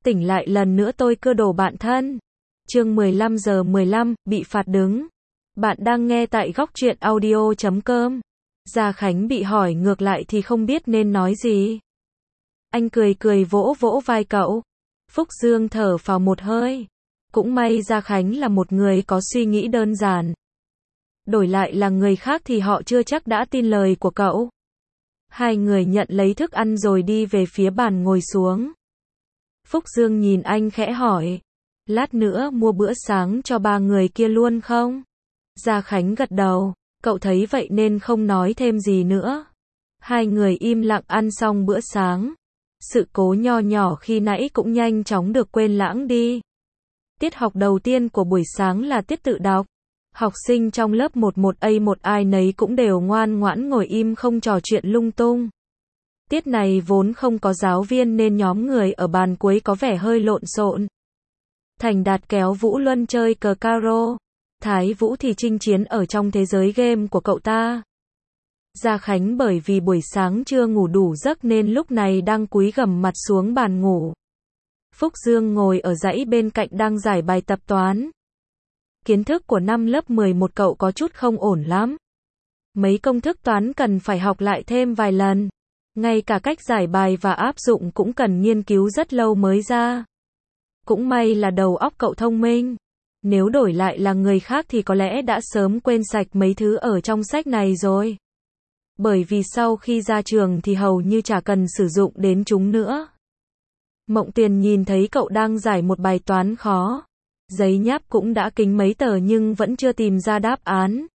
Tỉnh lại lần nữa tôi cưa đổ bạn thân. Chương 15:15, bị phạt đứng. Bạn đang nghe tại góc truyện audio.com. Gia Khánh bị hỏi ngược lại thì không biết nên nói gì. Anh cười cười vỗ vỗ vai cậu. Phúc Dương thở phào một hơi. Cũng may Gia Khánh là một người có suy nghĩ đơn giản. Đổi lại là người khác thì họ chưa chắc đã tin lời của cậu. Hai người nhận lấy thức ăn rồi đi về phía bàn ngồi xuống. Phúc Dương nhìn anh khẽ hỏi. Lát nữa mua bữa sáng cho ba người kia luôn không? Gia Khánh gật đầu. Cậu thấy vậy nên không nói thêm gì nữa. Hai người im lặng ăn xong bữa sáng. Sự cố nho nhỏ khi nãy cũng nhanh chóng được quên lãng đi. Tiết học đầu tiên của buổi sáng là tiết tự đọc. Học sinh trong lớp 11A1 ai nấy cũng đều ngoan ngoãn ngồi im không trò chuyện lung tung. Tiết này vốn không có giáo viên nên nhóm người ở bàn cuối có vẻ hơi lộn xộn. Thành Đạt kéo Vũ Luân chơi cờ caro. Thái Vũ thì chinh chiến ở trong thế giới game của cậu ta. Gia Khánh bởi vì buổi sáng chưa ngủ đủ giấc nên lúc này đang cúi gằm mặt xuống bàn ngủ. Phúc Dương ngồi ở dãy bên cạnh đang giải bài tập toán. Kiến thức của năm lớp 11 cậu có chút không ổn lắm. Mấy công thức toán cần phải học lại thêm vài lần. Ngay cả cách giải bài và áp dụng cũng cần nghiên cứu rất lâu mới ra. Cũng may là đầu óc cậu thông minh. Nếu đổi lại là người khác thì có lẽ đã sớm quên sạch mấy thứ ở trong sách này rồi. Bởi vì sau khi ra trường thì hầu như chả cần sử dụng đến chúng nữa. Mộng Tuyền nhìn thấy cậu đang giải một bài toán khó. Giấy nháp cũng đã kính mấy tờ nhưng vẫn chưa tìm ra đáp án.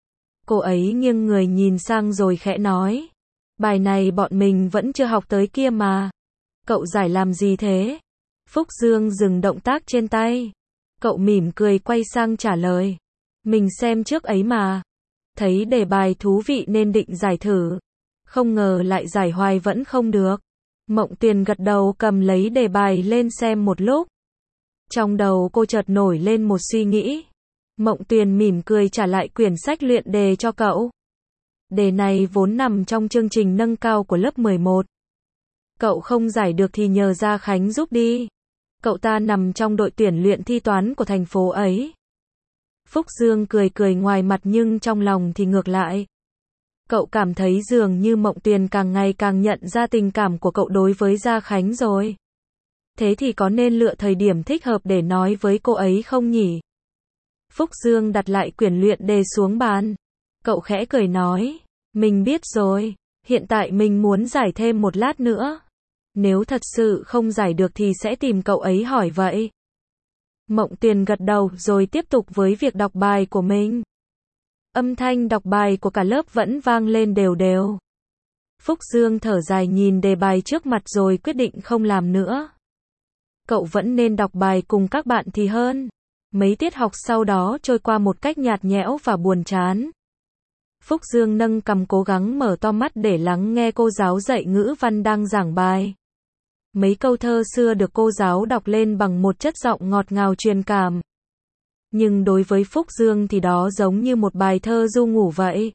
Cô ấy nghiêng người nhìn sang rồi khẽ nói. Bài này bọn mình vẫn chưa học tới kia mà. Cậu giải làm gì thế? Phúc Dương dừng động tác trên tay. Cậu mỉm cười quay sang trả lời. Mình xem trước ấy mà. Thấy đề bài thú vị nên định giải thử. Không ngờ lại giải hoài vẫn không được. Mộng Tuyền gật đầu cầm lấy đề bài lên xem một lúc. Trong đầu cô chợt nổi lên một suy nghĩ. Mộng Tuyền mỉm cười trả lại quyển sách luyện đề cho cậu. Đề này vốn nằm trong chương trình nâng cao của lớp 11. Cậu không giải được thì nhờ Gia Khánh giúp đi. Cậu ta nằm trong đội tuyển luyện thi toán của thành phố ấy. Phúc Dương cười cười ngoài mặt nhưng trong lòng thì ngược lại. Cậu cảm thấy dường như Mộng Tuyền càng ngày càng nhận ra tình cảm của cậu đối với Gia Khánh rồi. Thế thì có nên lựa thời điểm thích hợp để nói với cô ấy không nhỉ? Phúc Dương đặt lại quyển luyện đề xuống bàn. Cậu khẽ cười nói. Mình biết rồi. Hiện tại mình muốn giải thêm một lát nữa. Nếu thật sự không giải được thì sẽ tìm cậu ấy hỏi vậy. Mộng Tuyền gật đầu rồi tiếp tục với việc đọc bài của mình. Âm thanh đọc bài của cả lớp vẫn vang lên đều đều. Phúc Dương thở dài nhìn đề bài trước mặt rồi quyết định không làm nữa. Cậu vẫn nên đọc bài cùng các bạn thì hơn. Mấy tiết học sau đó trôi qua một cách nhạt nhẽo và buồn chán. Phúc Dương nâng cằm cố gắng mở to mắt để lắng nghe cô giáo dạy ngữ văn đang giảng bài. Mấy câu thơ xưa được cô giáo đọc lên bằng một chất giọng ngọt ngào truyền cảm. Nhưng đối với Phúc Dương thì đó giống như một bài thơ ru ngủ vậy.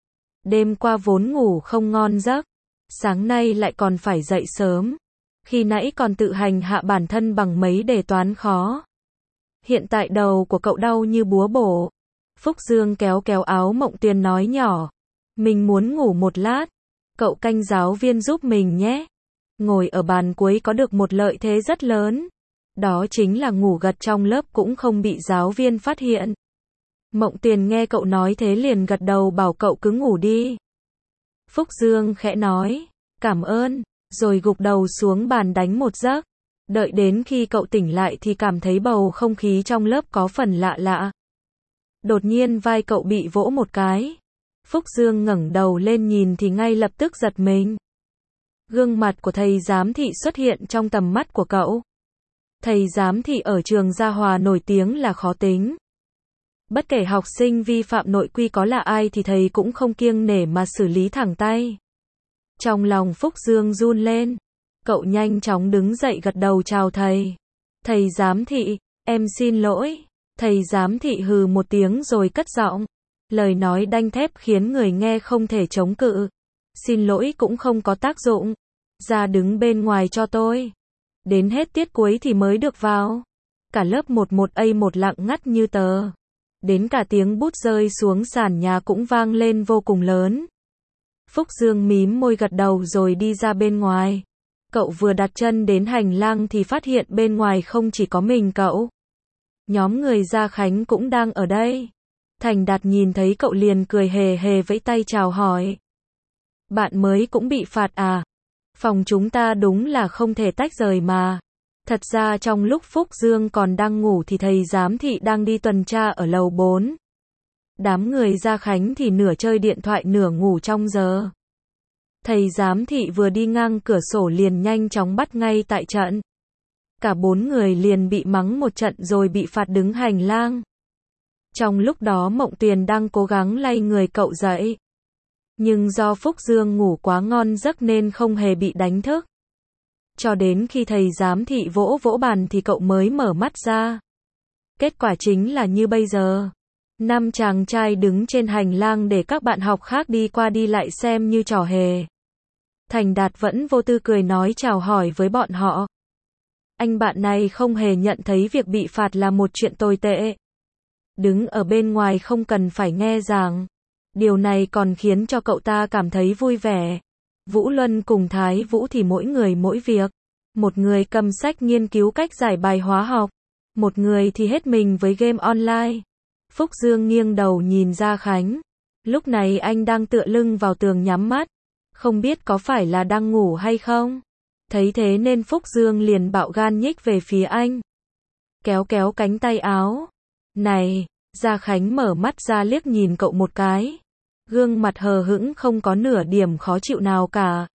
Đêm qua vốn ngủ không ngon giấc. Sáng nay lại còn phải dậy sớm. Khi nãy còn tự hành hạ bản thân bằng mấy đề toán khó. Hiện tại đầu của cậu đau như búa bổ. Phúc Dương kéo kéo áo Mộng Tuyền nói nhỏ. Mình muốn ngủ một lát. Cậu canh giáo viên giúp mình nhé. Ngồi ở bàn cuối có được một lợi thế rất lớn. Đó chính là ngủ gật trong lớp cũng không bị giáo viên phát hiện. Mộng Tuyền nghe cậu nói thế liền gật đầu bảo cậu cứ ngủ đi. Phúc Dương khẽ nói. Cảm ơn. Rồi gục đầu xuống bàn đánh một giấc. Đợi đến khi cậu tỉnh lại thì cảm thấy bầu không khí trong lớp có phần lạ lạ. Đột nhiên vai cậu bị vỗ một cái. Phúc Dương ngẩng đầu lên nhìn thì ngay lập tức giật mình. Gương mặt của thầy giám thị xuất hiện trong tầm mắt của cậu. Thầy giám thị ở trường Gia Hòa nổi tiếng là khó tính. Bất kể học sinh vi phạm nội quy có là ai thì thầy cũng không kiêng nể mà xử lý thẳng tay. Trong lòng Phúc Dương run lên. Cậu nhanh chóng đứng dậy gật đầu chào thầy. Thầy giám thị, em xin lỗi. Thầy giám thị hừ một tiếng rồi cất giọng. Lời nói đanh thép khiến người nghe không thể chống cự. Xin lỗi cũng không có tác dụng. Ra đứng bên ngoài cho tôi. Đến hết tiết cuối thì mới được vào. Cả lớp 11A1 lặng ngắt như tờ. Đến cả tiếng bút rơi xuống sàn nhà cũng vang lên vô cùng lớn. Phúc Dương mím môi gật đầu rồi đi ra bên ngoài. Cậu vừa đặt chân đến hành lang thì phát hiện bên ngoài không chỉ có mình cậu. Nhóm người Gia Khánh cũng đang ở đây. Thành Đạt nhìn thấy cậu liền cười hề hề vẫy tay chào hỏi. Bạn mới cũng bị phạt à? Phòng chúng ta đúng là không thể tách rời mà. Thật ra trong lúc Phúc Dương còn đang ngủ thì thầy giám thị đang đi tuần tra ở lầu 4. Đám người Gia Khánh thì nửa chơi điện thoại nửa ngủ trong giờ. Thầy giám thị vừa đi ngang cửa sổ liền nhanh chóng bắt ngay tại trận. Cả 4 người liền bị mắng một trận rồi bị phạt đứng hành lang. Trong lúc đó Mộng Tuyền đang cố gắng lay người cậu dậy. Nhưng do Phúc Dương ngủ quá ngon giấc nên không hề bị đánh thức. Cho đến khi thầy giám thị vỗ vỗ bàn thì cậu mới mở mắt ra. Kết quả chính là như bây giờ. 5 chàng trai đứng trên hành lang để các bạn học khác đi qua đi lại xem như trò hề. Thành Đạt vẫn vô tư cười nói chào hỏi với bọn họ. Anh bạn này không hề nhận thấy việc bị phạt là một chuyện tồi tệ. Đứng ở bên ngoài không cần phải nghe giảng. Điều này còn khiến cho cậu ta cảm thấy vui vẻ. Vũ Luân cùng Thái Vũ thì mỗi người mỗi việc. Một người cầm sách nghiên cứu cách giải bài hóa học. Một người thì hết mình với game online. Phúc Dương nghiêng đầu nhìn Gia Khánh. Lúc này anh đang tựa lưng vào tường nhắm mắt. Không biết có phải là đang ngủ hay không. Thấy thế nên Phúc Dương liền bạo gan nhích về phía anh. Kéo kéo cánh tay áo. Này, Gia Khánh mở mắt ra liếc nhìn cậu một cái. Gương mặt hờ hững không có nửa điểm khó chịu nào cả.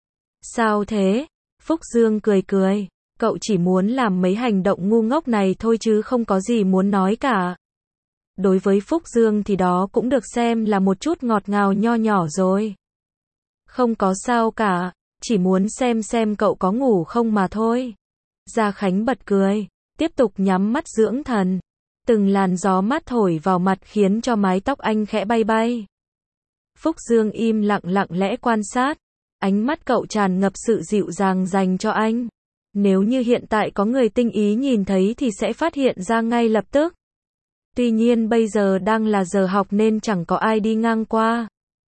Sao thế? Phúc Dương cười cười. Cậu chỉ muốn làm mấy hành động ngu ngốc này thôi chứ không có gì muốn nói cả. Đối với Phúc Dương thì đó cũng được xem là một chút ngọt ngào nho nhỏ rồi. Không có sao cả, chỉ muốn xem cậu có ngủ không mà thôi. Gia Khánh bật cười, tiếp tục nhắm mắt dưỡng thần. Từng làn gió mát thổi vào mặt khiến cho mái tóc anh khẽ bay bay. Phúc Dương im lặng lặng lẽ quan sát. Ánh mắt cậu tràn ngập sự dịu dàng dành cho anh. Nếu như hiện tại có người tinh ý nhìn thấy thì sẽ phát hiện ra ngay lập tức. Tuy nhiên bây giờ đang là giờ học nên chẳng có ai đi ngang qua.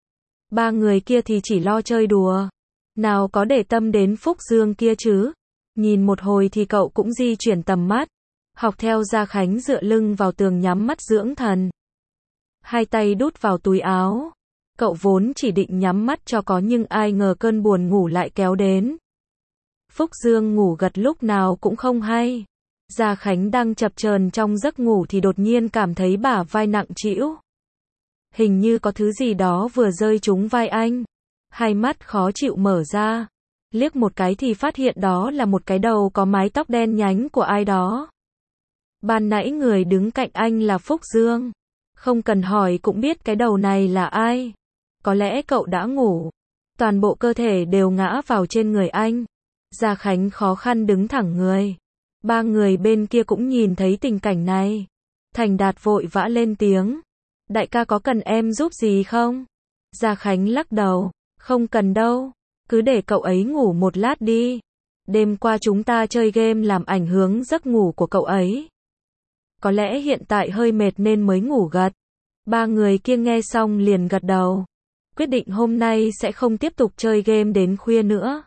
3 người kia thì chỉ lo chơi đùa. Nào có để tâm đến Phúc Dương kia chứ. Nhìn một hồi thì cậu cũng di chuyển tầm mắt. Học theo Gia Khánh dựa lưng vào tường nhắm mắt dưỡng thần. Hai tay đút vào túi áo. Cậu vốn chỉ định nhắm mắt cho có nhưng ai ngờ cơn buồn ngủ lại kéo đến. Phúc Dương ngủ gật lúc nào cũng không hay. Gia Khánh đang chập chờn trong giấc ngủ thì đột nhiên cảm thấy bả vai nặng trĩu. Hình như có thứ gì đó vừa rơi trúng vai anh. Hai mắt khó chịu mở ra. Liếc một cái thì phát hiện đó là một cái đầu có mái tóc đen nhánh của ai đó. Ban nãy người đứng cạnh anh là Phúc Dương. Không cần hỏi cũng biết cái đầu này là ai. Có lẽ cậu đã ngủ. Toàn bộ cơ thể đều ngã vào trên người anh. Gia Khánh khó khăn đứng thẳng người. 3 người bên kia cũng nhìn thấy tình cảnh này. Thành Đạt vội vã lên tiếng. Đại ca có cần em giúp gì không? Gia Khánh lắc đầu. Không cần đâu. Cứ để cậu ấy ngủ một lát đi. Đêm qua chúng ta chơi game làm ảnh hưởng giấc ngủ của cậu ấy. Có lẽ hiện tại hơi mệt nên mới ngủ gật. 3 người kia nghe xong liền gật đầu. Quyết định hôm nay sẽ không tiếp tục chơi game đến khuya nữa.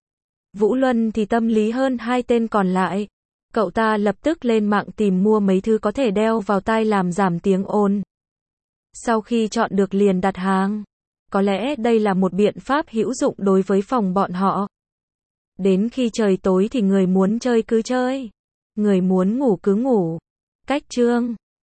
Vũ Luân thì tâm lý hơn 2 tên còn lại. Cậu ta lập tức lên mạng tìm mua mấy thứ có thể đeo vào tai làm giảm tiếng ồn. Sau khi chọn được liền đặt hàng. Có lẽ đây là một biện pháp hữu dụng đối với phòng bọn họ. Đến khi trời tối thì người muốn chơi cứ chơi. Người muốn ngủ cứ ngủ. Cách chương